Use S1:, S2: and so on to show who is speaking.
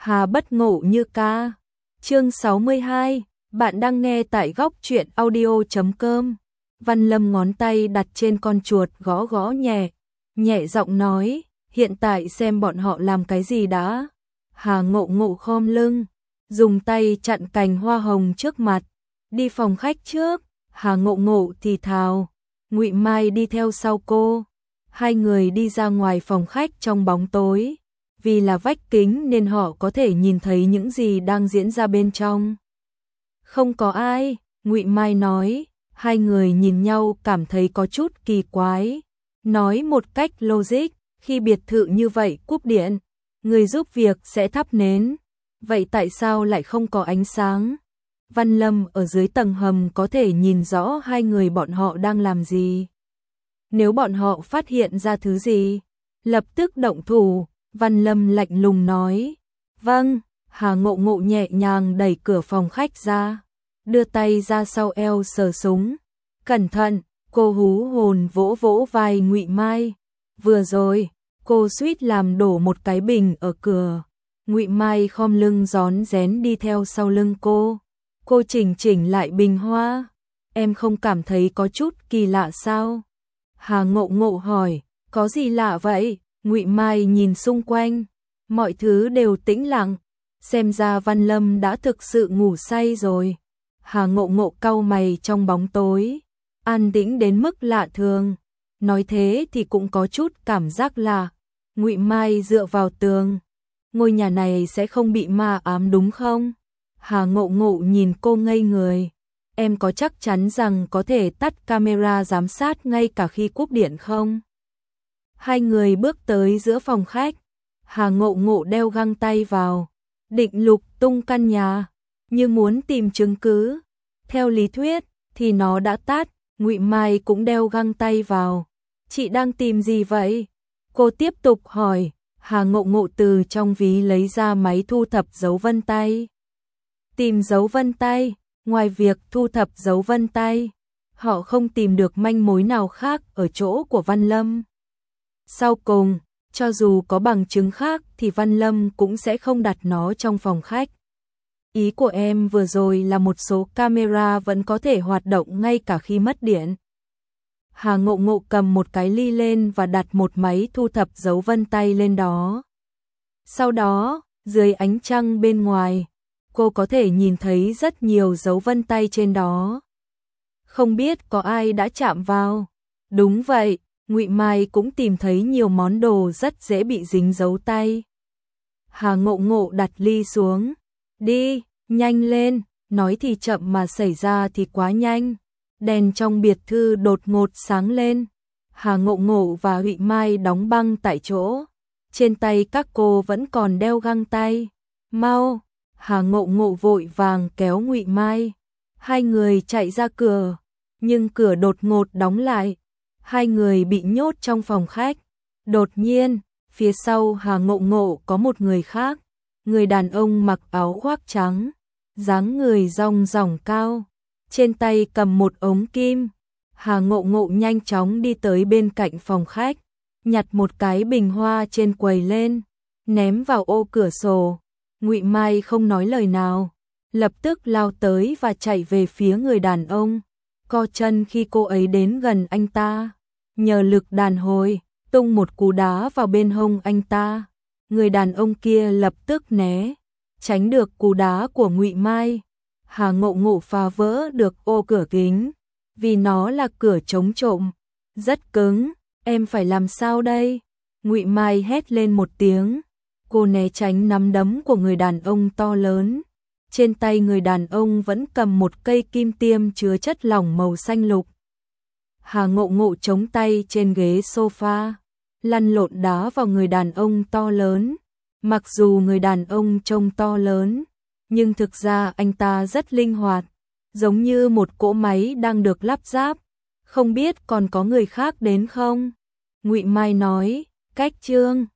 S1: Hà bất ngộ như ca. Chương 62, bạn đang nghe tại góc truyện audio.com. Văn Lâm ngón tay đặt trên con chuột gõ gõ nhẹ, nhẹ giọng nói, hiện tại xem bọn họ làm cái gì đã. Hà Ngộ Ngộ khom lưng, dùng tay chặn cành hoa hồng trước mặt, đi phòng khách trước. Hà Ngộ Ngộ thì thào, Ngụy Mai đi theo sau cô. Hai người đi ra ngoài phòng khách trong bóng tối, vì là vách kính nên họ có thể nhìn thấy những gì đang diễn ra bên trong. Không có ai, Ngụy Mai nói. Hai người nhìn nhau cảm thấy có chút kỳ quái. Nói một cách logic, khi biệt thự như vậy cúp điện, người giúp việc sẽ thắp nến. Vậy tại sao lại không có ánh sáng? Văn Lâm ở dưới tầng hầm có thể nhìn rõ hai người bọn họ đang làm gì. Nếu bọn họ phát hiện ra thứ gì, lập tức động thủ. Văn Lâm lạnh lùng nói. Vâng. Hà Ngộ Ngộ nhẹ nhàng đẩy cửa phòng khách ra, đưa tay ra sau eo sờ súng. Cẩn thận, cô hú hồn vỗ vỗ vai Ngụy Mai. Vừa rồi, cô suýt làm đổ một cái bình ở cửa. Ngụy Mai khom lưng rón rén đi theo sau lưng cô. Cô chỉnh chỉnh lại bình hoa. Em không cảm thấy có chút kỳ lạ sao? Hà Ngộ Ngộ hỏi. Có gì lạ vậy? Ngụy Mai nhìn xung quanh, mọi thứ đều tĩnh lặng, xem ra Văn Lâm đã thực sự ngủ say rồi. Hà Ngộ Ngộ cau mày trong bóng tối, an tĩnh đến mức lạ thường, nói thế thì cũng có chút cảm giác lạ. Ngụy Mai dựa vào tường, ngôi nhà này sẽ không bị ma ám đúng không? Hà Ngộ Ngộ nhìn cô ngây người, em có chắc chắn rằng có thể tắt camera giám sát ngay cả khi cúp điện không? Hai người bước tới giữa phòng khách. Hà Ngộ Ngộ đeo găng tay vào, định lục tung căn nhà, như muốn tìm chứng cứ. Theo lý thuyết thì nó đã tắt. Ngụy Mai cũng đeo găng tay vào. Chị đang tìm gì vậy? Cô tiếp tục hỏi. Hà Ngộ Ngộ từ trong ví lấy ra máy thu thập dấu vân tay. Tìm dấu vân tay? Ngoài việc thu thập dấu vân tay, họ không tìm được manh mối nào khác ở chỗ của Văn Lâm. Sau cùng, cho dù có bằng chứng khác thì Văn Lâm cũng sẽ không đặt nó trong phòng khách. Ý của em vừa rồi là một số camera vẫn có thể hoạt động ngay cả khi mất điện. Hà Ngộ Ngộ cầm một cái ly lên và đặt một máy thu thập dấu vân tay lên đó. Sau đó, dưới ánh trăng bên ngoài, cô có thể nhìn thấy rất nhiều dấu vân tay trên đó. Không biết có ai đã chạm vào. Đúng vậy. Ngụy Mai cũng tìm thấy nhiều món đồ rất dễ bị dính dấu tay. Hà Ngộ Ngộ đặt ly xuống. Đi, nhanh lên, nói thì chậm mà xảy ra thì quá nhanh. Đèn trong biệt thư đột ngột sáng lên. Hà Ngộ Ngộ và Ngụy Mai đóng băng tại chỗ. Trên tay các cô vẫn còn đeo găng tay. Mau, Hà Ngộ Ngộ vội vàng kéo Ngụy Mai. Hai người chạy ra cửa, nhưng cửa đột ngột đóng lại. Hai người bị nhốt trong phòng khách. Đột nhiên, phía sau Hà Ngộ Ngộ có một người khác. Người đàn ông mặc áo khoác trắng, dáng người rong ròng cao, trên tay cầm một ống kim. Hà Ngộ Ngộ nhanh chóng đi tới bên cạnh phòng khách, nhặt một cái bình hoa trên quầy lên, ném vào ô cửa sổ. Ngụy Mai không nói lời nào, lập tức lao tới và chạy về phía người đàn ông, co chân khi cô ấy đến gần anh ta. Nhờ lực đàn hồi, tung một cú đá vào bên hông anh ta. Người đàn ông kia lập tức né, tránh được cú đá của Ngụy Mai. Hà Ngộ Ngộ phá vỡ được ô cửa kính, vì nó là cửa chống trộm, rất cứng. Em phải làm sao đây? Ngụy Mai hét lên một tiếng. Cô né tránh nắm đấm của người đàn ông to lớn. Trên tay người đàn ông vẫn cầm một cây kim tiêm chứa chất lỏng màu xanh lục. Hà Ngộ Ngộ chống tay trên ghế sofa, lăn lộn đá vào người đàn ông to lớn. Mặc dù người đàn ông trông to lớn, nhưng thực ra anh ta rất linh hoạt, giống như một cỗ máy đang được lắp ráp. Không biết còn có người khác đến không? Ngụy Mai nói. Cách Trương.